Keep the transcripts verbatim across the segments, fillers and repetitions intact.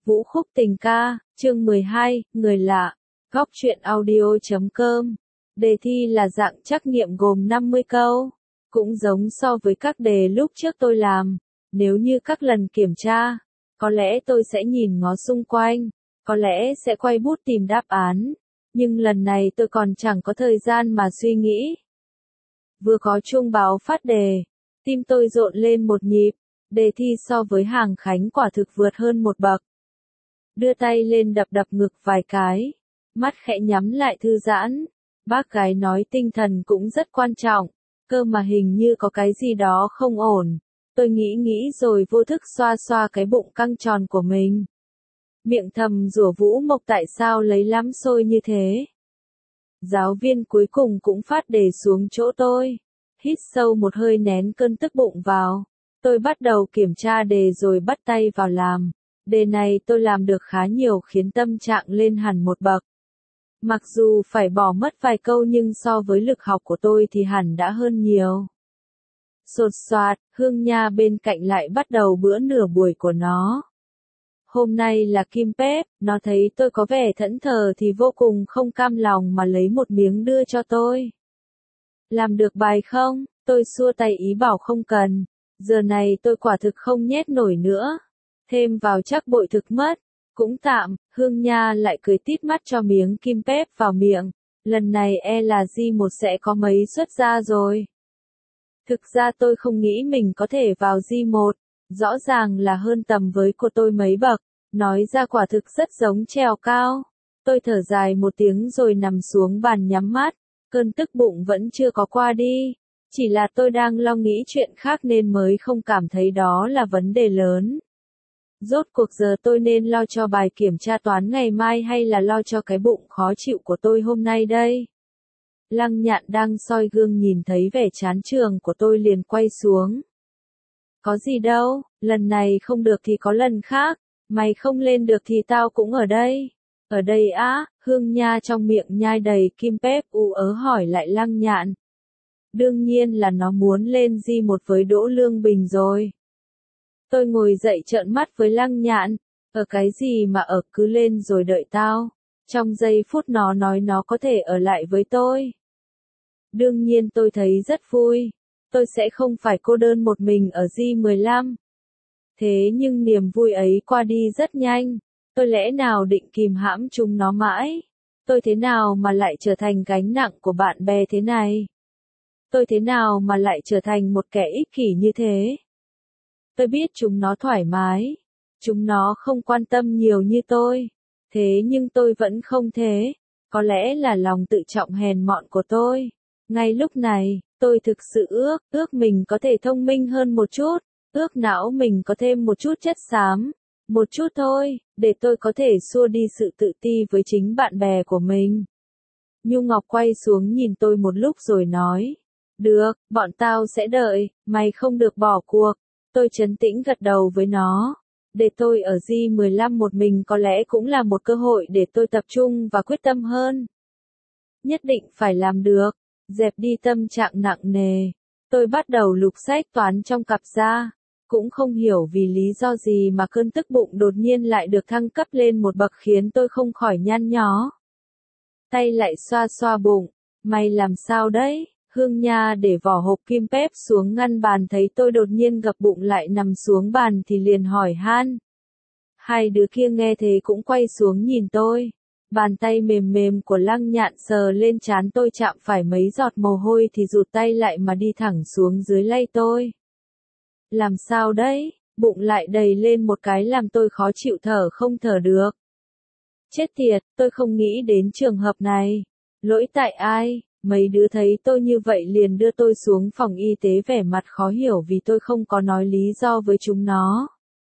Vũ Khúc Tình Ca, chương mười hai, Người lạ, góc truyện audio chấm com. Đề thi là dạng trắc nghiệm gồm năm mươi câu, cũng giống so với các đề lúc trước tôi làm. Nếu như các lần kiểm tra, có lẽ tôi sẽ nhìn ngó xung quanh, có lẽ sẽ quay bút tìm đáp án, nhưng lần này tôi còn chẳng có thời gian mà suy nghĩ. Vừa có chuông báo phát đề, tim tôi rộn lên một nhịp, đề thi so với Hàng Khánh quả thực vượt hơn một bậc. Đưa tay lên đập đập ngực vài cái, mắt khẽ nhắm lại thư giãn. Bác gái nói tinh thần cũng rất quan trọng, cơ mà hình như có cái gì đó không ổn. Tôi nghĩ nghĩ rồi vô thức xoa xoa cái bụng căng tròn của mình. Miệng thầm rủa Vũ Mộc tại sao lấy lắm xôi như thế. Giáo viên cuối cùng cũng phát đề xuống chỗ tôi. Hít sâu một hơi nén cơn tức bụng vào. Tôi bắt đầu kiểm tra đề rồi bắt tay vào làm. Đề này tôi làm được khá nhiều khiến tâm trạng lên hẳn một bậc. Mặc dù phải bỏ mất vài câu nhưng so với lực học của tôi thì hẳn đã hơn nhiều. Sột soạt, Hương Nha bên cạnh lại bắt đầu bữa nửa buổi của nó. Hôm nay là Kim Pep, nó thấy tôi có vẻ thẫn thờ thì vô cùng không cam lòng mà lấy một miếng đưa cho tôi. Làm được bài không? Tôi xua tay ý bảo không cần. Giờ này tôi quả thực không nhét nổi nữa. Thêm vào chắc bội thực mất. Cũng tạm, Hương Nha lại cười tít mắt cho miếng Kim Pep vào miệng. Lần này e là G một sẽ có mấy xuất ra rồi. Thực ra tôi không nghĩ mình có thể vào G một. Rõ ràng là hơn tầm với của tôi mấy bậc. Nói ra quả thực rất giống trèo cao. Tôi thở dài một tiếng rồi nằm xuống bàn nhắm mắt. Cơn tức bụng vẫn chưa có qua đi. Chỉ là tôi đang lo nghĩ chuyện khác nên mới không cảm thấy đó là vấn đề lớn. Rốt cuộc giờ tôi nên lo cho bài kiểm tra toán ngày mai hay là lo cho cái bụng khó chịu của tôi hôm nay đây? Lăng Nhạn đang soi gương nhìn thấy vẻ chán trường của tôi liền quay xuống. Có gì đâu, lần này không được thì có lần khác, mày không lên được thì tao cũng ở đây. Ở đây á, Hương Nha trong miệng nhai đầy Kim Pep u ớ hỏi lại Lăng Nhạn. Đương nhiên là nó muốn lên G một với Đỗ Lương Bình rồi. Tôi ngồi dậy trợn mắt với Lăng Nhạn, ở cái gì mà ở cứ lên rồi đợi tao. Trong giây phút nó nói nó có thể ở lại với tôi. Đương nhiên tôi thấy rất vui, tôi sẽ không phải cô đơn một mình ở G mười lăm. Thế nhưng niềm vui ấy qua đi rất nhanh, tôi lẽ nào định kìm hãm chúng nó mãi? Tôi thế nào mà lại trở thành gánh nặng của bạn bè thế này? Tôi thế nào mà lại trở thành một kẻ ích kỷ như thế? Tôi biết chúng nó thoải mái, chúng nó không quan tâm nhiều như tôi, thế nhưng tôi vẫn không thế, có lẽ là lòng tự trọng hèn mọn của tôi. Ngay lúc này, tôi thực sự ước, ước mình có thể thông minh hơn một chút, ước não mình có thêm một chút chất xám, một chút thôi, để tôi có thể xua đi sự tự ti với chính bạn bè của mình. Nhu Ngọc quay xuống nhìn tôi một lúc rồi nói, được, bọn tao sẽ đợi, mày không được bỏ cuộc. Tôi trấn tĩnh gật đầu với nó. Để tôi ở G mười lăm một mình có lẽ cũng là một cơ hội để tôi tập trung và quyết tâm hơn. Nhất định phải làm được. Dẹp đi tâm trạng nặng nề. Tôi bắt đầu lục sách toán trong cặp ra. Cũng không hiểu vì lý do gì mà cơn tức bụng đột nhiên lại được thăng cấp lên một bậc khiến tôi không khỏi nhăn nhó. Tay lại xoa xoa bụng. Mày làm sao đấy? Hương Nha để vỏ hộp Kim Pep xuống ngăn bàn thấy tôi đột nhiên gập bụng lại nằm xuống bàn thì liền hỏi han. Hai đứa kia nghe thế cũng quay xuống nhìn tôi. Bàn tay mềm mềm của Lăng Nhạn sờ lên trán tôi chạm phải mấy giọt mồ hôi thì rụt tay lại mà đi thẳng xuống dưới lay tôi. Làm sao đấy? Bụng lại đầy lên một cái làm tôi khó chịu thở không thở được. Chết tiệt, tôi không nghĩ đến trường hợp này. Lỗi tại ai? Mấy đứa thấy tôi như vậy liền đưa tôi xuống phòng y tế vẻ mặt khó hiểu vì tôi không có nói lý do với chúng nó.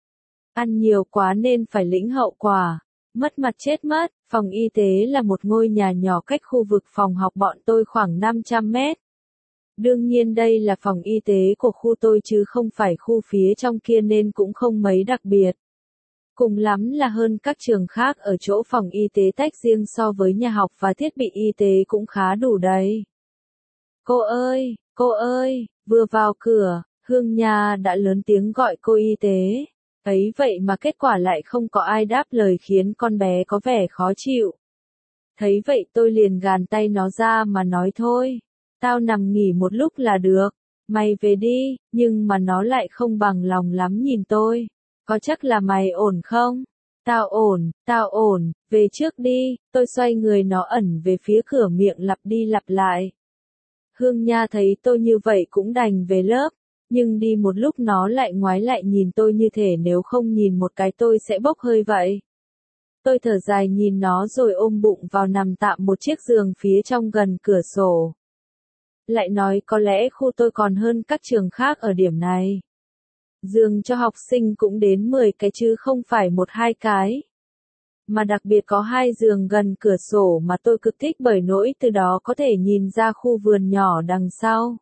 Ăn nhiều quá nên phải lĩnh hậu quả. Mất mặt chết mất, phòng y tế là một ngôi nhà nhỏ cách khu vực phòng học bọn tôi khoảng năm trăm mét. Đương nhiên đây là phòng y tế của khu tôi chứ không phải khu phía trong kia nên cũng không mấy đặc biệt. Cùng lắm là hơn các trường khác ở chỗ phòng y tế tách riêng so với nhà học và thiết bị y tế cũng khá đủ đầy. Cô ơi, cô ơi, vừa vào cửa, Hương Nha đã lớn tiếng gọi cô y tế. Ấy vậy mà kết quả lại không có ai đáp lời khiến con bé có vẻ khó chịu. Thấy vậy tôi liền gàn tay nó ra mà nói thôi, tao nằm nghỉ một lúc là được, mày về đi, nhưng mà nó lại không bằng lòng lắm nhìn tôi. Có chắc là mày ổn không? Tao ổn, tao ổn, về trước đi, tôi xoay người nó ẩn về phía cửa miệng lặp đi lặp lại. Hương Nha thấy tôi như vậy cũng đành về lớp, nhưng đi một lúc nó lại ngoái lại nhìn tôi như thể nếu không nhìn một cái tôi sẽ bốc hơi vậy. Tôi thở dài nhìn nó rồi ôm bụng vào nằm tạm một chiếc giường phía trong gần cửa sổ. Lại nói có lẽ khu tôi còn hơn các trường khác ở điểm này. Giường cho học sinh cũng đến mười cái chứ không phải một hai cái. Mà đặc biệt có hai giường gần cửa sổ mà tôi cực thích bởi nỗi từ đó có thể nhìn ra khu vườn nhỏ đằng sau.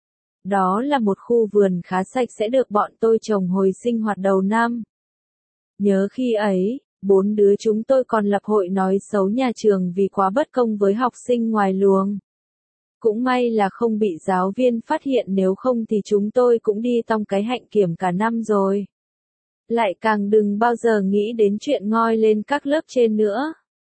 Đó là một khu vườn khá sạch sẽ được bọn tôi trồng hồi sinh hoạt đầu năm. Nhớ khi ấy, bốn đứa chúng tôi còn lập hội nói xấu nhà trường vì quá bất công với học sinh ngoài luồng. Cũng may là không bị giáo viên phát hiện, nếu không thì chúng tôi cũng đi tong cái hạnh kiểm cả năm rồi. Lại càng đừng bao giờ nghĩ đến chuyện ngoi lên các lớp trên nữa.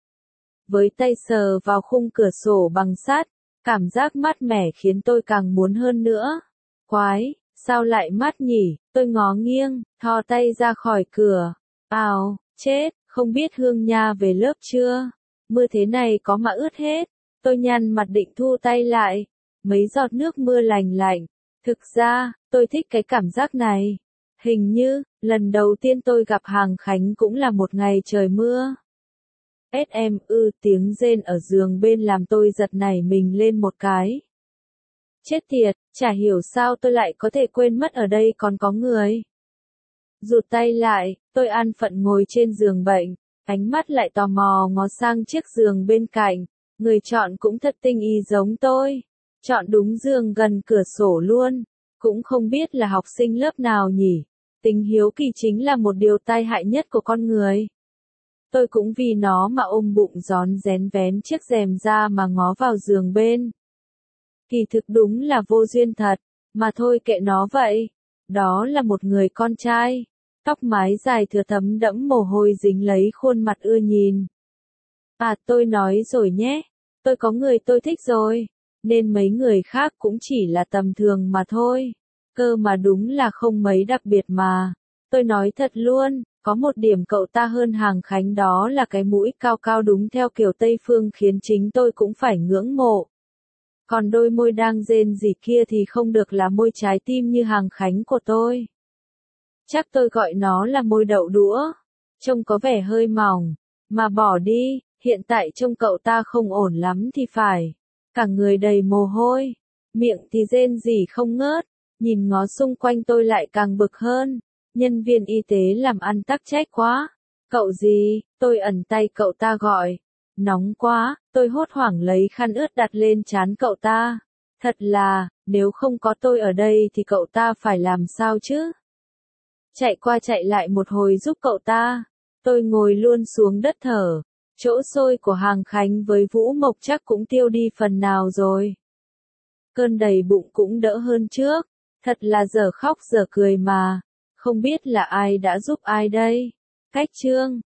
Với tay sờ vào khung cửa sổ bằng sắt, cảm giác mát mẻ khiến tôi càng muốn hơn nữa. Quái, sao lại mát nhỉ? Tôi ngó nghiêng, thò tay ra khỏi cửa. Ào, chết, không biết Hương Nha về lớp chưa? Mưa thế này có mà ướt hết. Tôi nhăn mặt định thu tay lại. Mấy giọt nước mưa lành lạnh. Thực ra, tôi thích cái cảm giác này. Hình như, lần đầu tiên tôi gặp Hàng Khánh cũng là một ngày trời mưa. ét em ư tiếng rên ở giường bên làm tôi giật nảy mình lên một cái. Chết tiệt, chả hiểu sao tôi lại có thể quên mất ở đây còn có người. Rụt tay lại, tôi an phận ngồi trên giường bệnh, ánh mắt lại tò mò ngó sang chiếc giường bên cạnh. Người chọn cũng thật tinh ý giống tôi. Chọn đúng giường gần cửa sổ luôn. Cũng không biết là học sinh lớp nào nhỉ. Tính hiếu kỳ chính là một điều tai hại nhất của con người. Tôi cũng vì nó mà ôm bụng rón rén vén chiếc rèm ra mà ngó vào giường bên. Kỳ thực đúng là vô duyên thật, mà thôi kệ nó vậy. Đó là một người con trai, tóc mái dài thừa thấm đẫm mồ hôi dính lấy khuôn mặt ưa nhìn. À tôi nói rồi nhé, tôi có người tôi thích rồi, nên mấy người khác cũng chỉ là tầm thường mà thôi. Cơ mà đúng là không mấy đặc biệt mà. Tôi nói thật luôn, có một điểm cậu ta hơn Hàng Khánh, đó là cái mũi cao cao đúng theo kiểu Tây Phương khiến chính tôi cũng phải ngưỡng mộ. Còn đôi môi đang rên rỉ kia thì không được là môi trái tim như Hàng Khánh của tôi. Chắc tôi gọi nó là môi đậu đũa. Trông có vẻ hơi mỏng. Mà bỏ đi, hiện tại trông cậu ta không ổn lắm thì phải. Cả người đầy mồ hôi. Miệng thì rên rỉ không ngớt. Nhìn ngó xung quanh tôi lại càng bực hơn. Nhân viên y tế làm ăn tắc trách quá. Cậu gì? Tôi ẩn tay cậu ta gọi. Nóng quá, tôi hốt hoảng lấy khăn ướt đặt lên trán cậu ta. Thật là, nếu không có tôi ở đây thì cậu ta phải làm sao chứ? Chạy qua chạy lại một hồi giúp cậu ta. Tôi ngồi luôn xuống đất thở. Chỗ sôi của Hàng Khánh với Vũ Mộc chắc cũng tiêu đi phần nào rồi. Cơn đầy bụng cũng đỡ hơn trước. Thật là dở khóc dở cười mà. Không biết là ai đã giúp ai đây. Cách chương